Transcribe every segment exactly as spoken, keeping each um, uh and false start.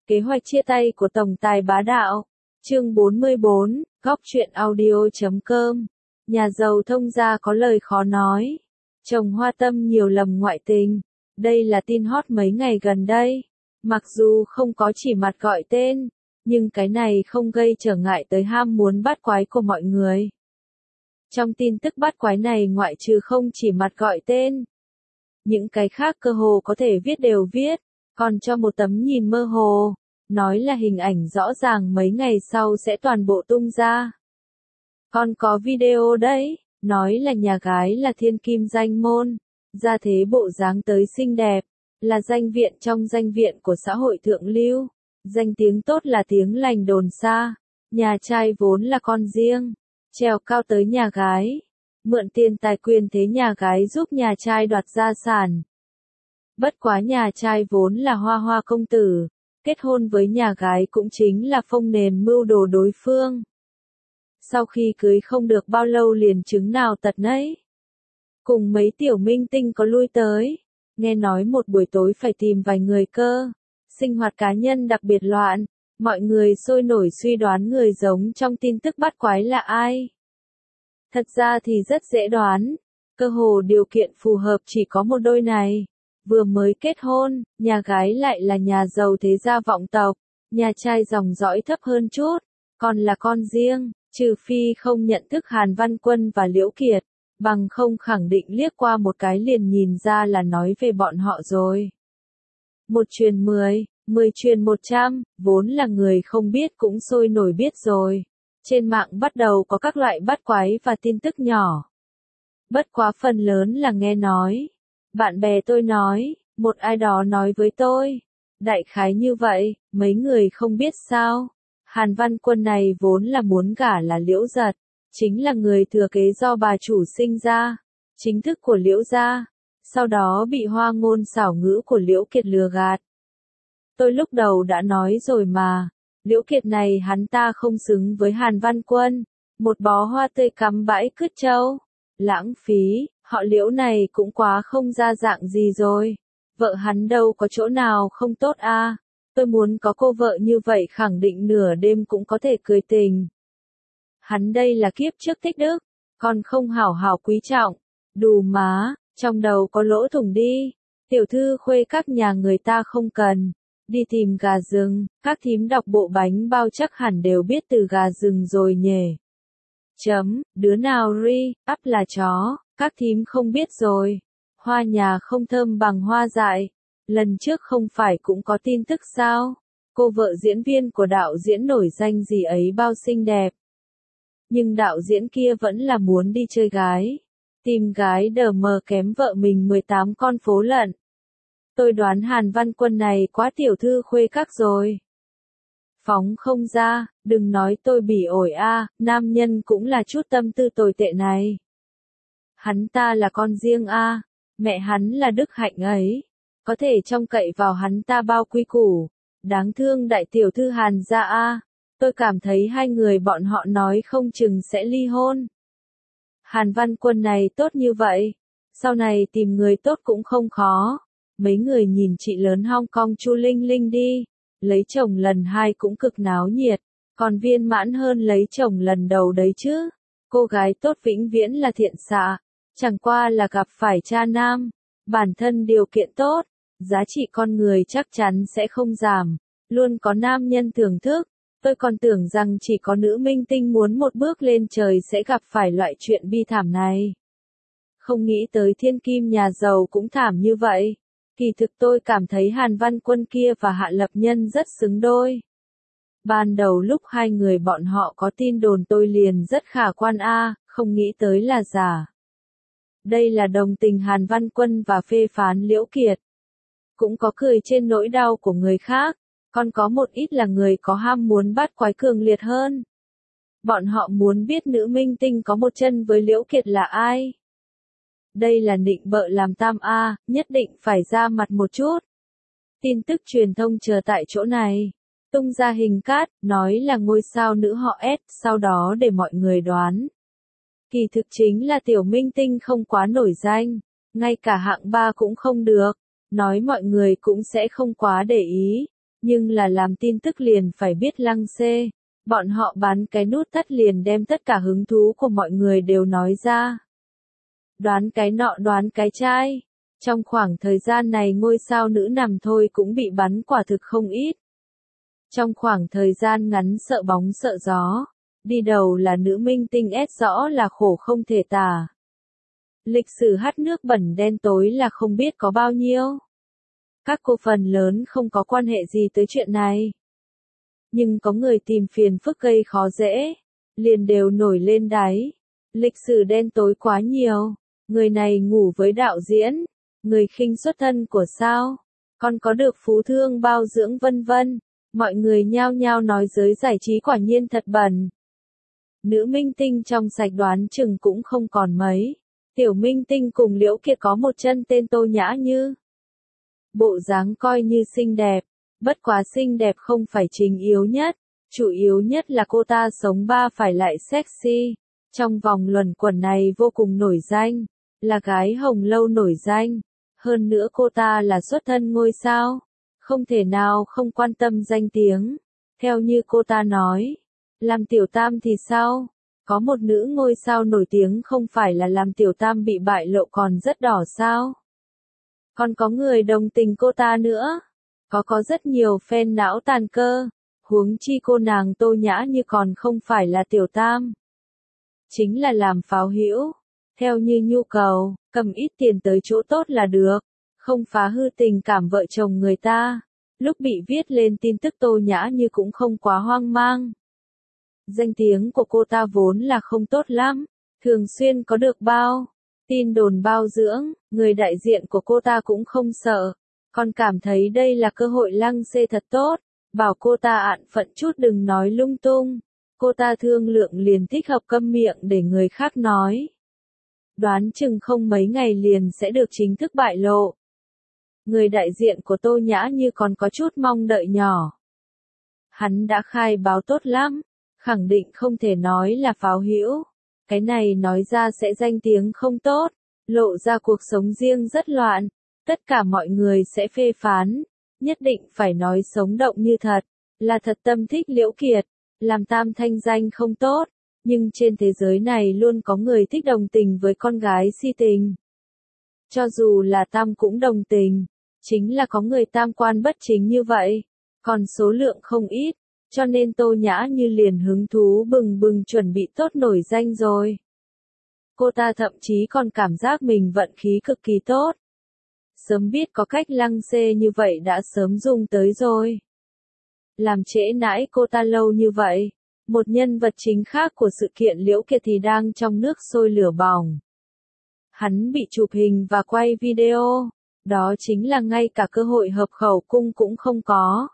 Kế hoạch chia tay của tổng tài bá đạo. Chương bốn mươi bốn, góc truyện audio chấm com. Nhà giàu thông gia có lời khó nói. Chồng Hoa Tâm nhiều lầm ngoại tình. Đây là tin hot mấy ngày gần đây. Mặc dù không có chỉ mặt gọi tên, nhưng cái này không gây trở ngại tới ham muốn bắt quái của mọi người. Trong tin tức bắt quái này ngoại trừ không chỉ mặt gọi tên, những cái khác cơ hồ có thể viết đều viết, còn cho một tấm nhìn mơ hồ, nói là hình ảnh rõ ràng mấy ngày sau sẽ toàn bộ tung ra. Còn có video đấy, nói là nhà gái là thiên kim danh môn, ra thế bộ dáng tới xinh đẹp, là danh viện trong danh viện của xã hội thượng lưu, danh tiếng tốt là tiếng lành đồn xa, nhà trai vốn là con riêng, trèo cao tới nhà gái, mượn tiền tài quyền thế nhà gái giúp nhà trai đoạt gia sản. Bất quá nhà trai vốn là hoa hoa công tử, kết hôn với nhà gái cũng chính là phông nền mưu đồ đối phương. Sau khi cưới không được bao lâu liền chứng nào tật nấy. Cùng mấy tiểu minh tinh có lui tới, nghe nói một buổi tối phải tìm vài người cơ, sinh hoạt cá nhân đặc biệt loạn, mọi người sôi nổi suy đoán người giống trong tin tức bắt quái là ai. Thật ra thì rất dễ đoán, cơ hồ điều kiện phù hợp chỉ có một đôi này. Vừa mới kết hôn, nhà gái lại là nhà giàu thế gia vọng tộc, nhà trai dòng dõi thấp hơn chút, còn là con riêng, trừ phi không nhận thức Hàn Văn Quân và Liễu Kiệt, bằng không khẳng định liếc qua một cái liền nhìn ra là nói về bọn họ rồi. Một truyền mười, mười truyền một trăm, vốn là người không biết cũng sôi nổi biết rồi. Trên mạng bắt đầu có các loại bắt quái và tin tức nhỏ. Bất quá phần lớn là nghe nói. Bạn bè tôi nói, một ai đó nói với tôi. Đại khái như vậy, mấy người không biết sao. Hàn Văn Quân này vốn là muốn gả là Liễu Giật, chính là người thừa kế do bà chủ sinh ra, chính thức của Liễu gia, sau đó bị hoa ngôn xảo ngữ của Liễu Kiệt lừa gạt. Tôi lúc đầu đã nói rồi mà, Liễu Kiệt này hắn ta không xứng với Hàn Văn Quân, một bó hoa tươi cắm bãi cứt trâu, lãng phí. Họ Liễu này cũng quá không ra dạng gì rồi. Vợ hắn đâu có chỗ nào không tốt a. À. Tôi muốn có cô vợ như vậy khẳng định nửa đêm cũng có thể cười tình. Hắn đây là kiếp trước thích đức, còn không hảo hảo quý trọng. Đù má, trong đầu có lỗ thủng đi. Tiểu thư khuê các nhà người ta không cần. Đi tìm gà rừng, các thím đọc bộ bánh bao chắc hẳn đều biết từ gà rừng rồi nhỉ. Chấm, đứa nào ri, ắp là chó. Các thím không biết rồi. Hoa nhà không thơm bằng hoa dại. Lần trước không phải cũng có tin tức sao? Cô vợ diễn viên của đạo diễn nổi danh gì ấy bao xinh đẹp. Nhưng đạo diễn kia vẫn là muốn đi chơi gái. Tìm gái đờ mờ kém vợ mình mười tám con phố lận. Tôi đoán Hàn Văn Quân này quá tiểu thư khuê các rồi. Phóng không ra, đừng nói tôi bỉ ổi a, nam nhân cũng là chút tâm tư tồi tệ này. Hắn ta là con riêng a, à, mẹ hắn là đức hạnh ấy, có thể trông cậy vào hắn ta bao quy củ, đáng thương đại tiểu thư Hàn gia a, à. Tôi cảm thấy hai người bọn họ nói không chừng sẽ ly hôn. Hàn Văn Quân này tốt như vậy, sau này tìm người tốt cũng không khó. Mấy người nhìn chị lớn Hong Kong Chu Linh Linh đi, lấy chồng lần hai cũng cực náo nhiệt, còn viên mãn hơn lấy chồng lần đầu đấy chứ. Cô gái tốt vĩnh viễn là thiện xạ. Chẳng qua là gặp phải cha nam, bản thân điều kiện tốt, giá trị con người chắc chắn sẽ không giảm, luôn có nam nhân thưởng thức. Tôi còn tưởng rằng chỉ có nữ minh tinh muốn một bước lên trời sẽ gặp phải loại chuyện bi thảm này. Không nghĩ tới thiên kim nhà giàu cũng thảm như vậy. Kỳ thực tôi cảm thấy Hàn Văn Quân kia và Hạ Lập Nhân rất xứng đôi. Ban đầu lúc hai người bọn họ có tin đồn tôi liền rất khả quan a, à, không nghĩ tới là giả. Đây là đồng tình Hàn Văn Quân và phê phán Liễu Kiệt. Cũng có cười trên nỗi đau của người khác, còn có một ít là người có ham muốn bắt quái cường liệt hơn. Bọn họ muốn biết nữ minh tinh có một chân với Liễu Kiệt là ai. Đây là nịnh bợ làm tam a, nhất định phải ra mặt một chút. Tin tức truyền thông chờ tại chỗ này. Tung ra hình cát, nói là ngôi sao nữ họ S, sau đó để mọi người đoán. Kỳ thực chính là tiểu minh tinh không quá nổi danh, ngay cả hạng ba cũng không được, nói mọi người cũng sẽ không quá để ý. Nhưng là làm tin tức liền phải biết lăng xê. Bọn họ bán cái nút thắt liền đem tất cả hứng thú của mọi người đều nói ra. Đoán cái nọ đoán cái chai. Trong khoảng thời gian này ngôi sao nữ nằm thôi cũng bị bắn quả thực không ít. Trong khoảng thời gian ngắn sợ bóng sợ gió, đi đầu là nữ minh tinh S rõ là khổ không thể tả. Lịch sử hát nước bẩn đen tối là không biết có bao nhiêu. Các cô phần lớn không có quan hệ gì tới chuyện này. Nhưng có người tìm phiền phức gây khó dễ, liền đều nổi lên đáy. Lịch sử đen tối quá nhiều, người này ngủ với đạo diễn, người khinh xuất thân của sao, còn có được phú thương bao dưỡng vân vân. Mọi người nhao nhao nói giới giải trí quả nhiên thật bẩn. Nữ minh tinh trong sạch đoán chừng cũng không còn mấy. Tiểu minh tinh cùng Liễu Kiệt có một chân tên Tô Nhã Như. Bộ dáng coi như xinh đẹp, bất quá xinh đẹp không phải chính yếu nhất, chủ yếu nhất là cô ta sống ba phải lại sexy. Trong vòng luẩn quẩn này vô cùng nổi danh, là gái hồng lâu nổi danh. Hơn nữa cô ta là xuất thân ngôi sao, không thể nào không quan tâm danh tiếng. Theo như cô ta nói, làm tiểu tam thì sao? Có một nữ ngôi sao nổi tiếng không phải là làm tiểu tam bị bại lộ còn rất đỏ sao? Còn có người đồng tình cô ta nữa. Có có rất nhiều fan não tàn cơ. Huống chi cô nàng Tô Nhã Như còn không phải là tiểu tam. Chính là làm pháo hữu. Theo như nhu cầu, cầm ít tiền tới chỗ tốt là được. Không phá hư tình cảm vợ chồng người ta. Lúc bị viết lên tin tức Tô Nhã Như cũng không quá hoang mang. Danh tiếng của cô ta vốn là không tốt lắm. Thường xuyên có được bao tin đồn bao dưỡng, người đại diện của cô ta cũng không sợ. Còn cảm thấy đây là cơ hội lăng xê thật tốt. Bảo cô ta ạn phận chút đừng nói lung tung. Cô ta thương lượng liền thích hợp câm miệng để người khác nói. Đoán chừng không mấy ngày liền sẽ được chính thức bại lộ. Người đại diện của Tô Nhã Như còn có chút mong đợi nhỏ. Hắn đã khai báo tốt lắm, khẳng định không thể nói là pháo hữu. Cái này nói ra sẽ danh tiếng không tốt, lộ ra cuộc sống riêng rất loạn. Tất cả mọi người sẽ phê phán, nhất định phải nói sống động như thật, là thật tâm thích Liễu Kiệt, làm tam thanh danh không tốt. Nhưng trên thế giới này luôn có người thích đồng tình với con gái si tình. Cho dù là tam cũng đồng tình, chính là có người tam quan bất chính như vậy, còn số lượng không ít, cho nên Tô Nhã Như liền hứng thú bừng bừng chuẩn bị tốt nổi danh rồi. Cô ta thậm chí còn cảm giác mình vận khí cực kỳ tốt. Sớm biết có cách lăng xê như vậy đã sớm dùng tới rồi. Làm trễ nãi cô ta lâu như vậy. Một nhân vật chính khác của sự kiện Liễu Kiệt thì đang trong nước sôi lửa bỏng. Hắn bị chụp hình và quay video, đó chính là ngay cả cơ hội hợp khẩu cung cũng không có.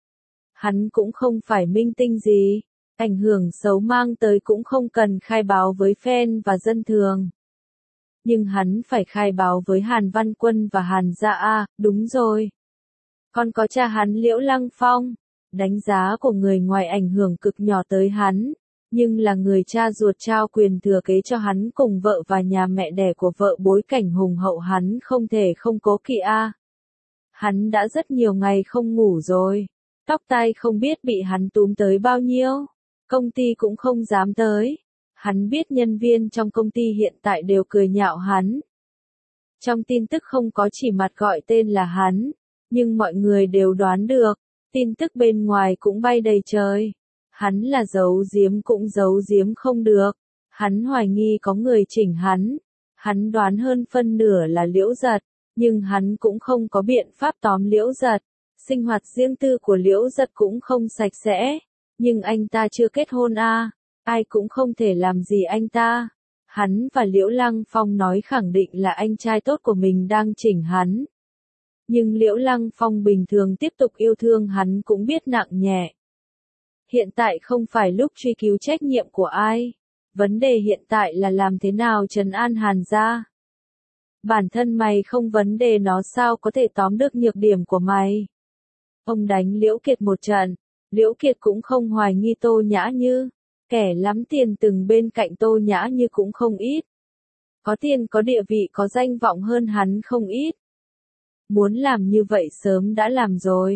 Hắn cũng không phải minh tinh gì, ảnh hưởng xấu mang tới cũng không cần khai báo với fan và dân thường. Nhưng hắn phải khai báo với Hàn Văn Quân và Hàn Dạ A, đúng rồi. Còn có cha hắn Liễu Lăng Phong. Đánh giá của người ngoài ảnh hưởng cực nhỏ tới hắn, nhưng là người cha ruột trao quyền thừa kế cho hắn cùng vợ và nhà mẹ đẻ của vợ bối cảnh hùng hậu hắn không thể không cố kỵ a. Hắn đã rất nhiều ngày không ngủ rồi, tóc tai không biết bị hắn túm tới bao nhiêu, công ty cũng không dám tới. Hắn biết nhân viên trong công ty hiện tại đều cười nhạo hắn. Trong tin tức không có chỉ mặt gọi tên là hắn, nhưng mọi người đều đoán được. Tin tức bên ngoài cũng bay đầy trời. Hắn là giấu giếm cũng giấu giếm không được. Hắn hoài nghi có người chỉnh hắn. Hắn đoán hơn phân nửa là Liễu Giật. Nhưng hắn cũng không có biện pháp tóm Liễu Giật. Sinh hoạt riêng tư của Liễu Giật cũng không sạch sẽ. Nhưng anh ta chưa kết hôn a, à. Ai cũng không thể làm gì anh ta. Hắn và Liễu Lăng Phong nói khẳng định là anh trai tốt của mình đang chỉnh hắn. Nhưng Liễu Lăng Phong bình thường tiếp tục yêu thương hắn cũng biết nặng nhẹ. Hiện tại không phải lúc truy cứu trách nhiệm của ai. Vấn đề hiện tại là làm thế nào trấn an Hàn gia. Bản thân mày không vấn đề nó sao có thể tóm được nhược điểm của mày. Ông đánh Liễu Kiệt một trận. Liễu Kiệt cũng không hoài nghi Tô Nhã Như. Kẻ lắm tiền từng bên cạnh Tô Nhã Như cũng không ít. Có tiền có địa vị có danh vọng hơn hắn không ít. Muốn làm như vậy sớm đã làm rồi.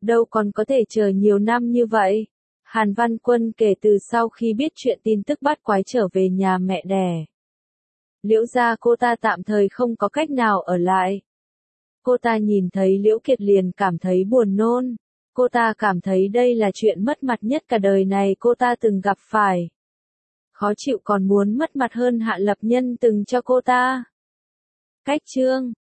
đâu còn có thể chờ nhiều năm như vậy. Hàn Văn Quân kể từ sau khi biết chuyện tin tức bắt quái trở về nhà mẹ đẻ. Liễu gia cô ta tạm thời không có cách nào ở lại. Cô ta nhìn thấy Liễu Kiệt liền cảm thấy buồn nôn. Cô ta cảm thấy đây là chuyện mất mặt nhất cả đời này cô ta từng gặp phải. Khó chịu còn muốn mất mặt hơn Hạ Lập Nhân từng cho cô ta. Cách chương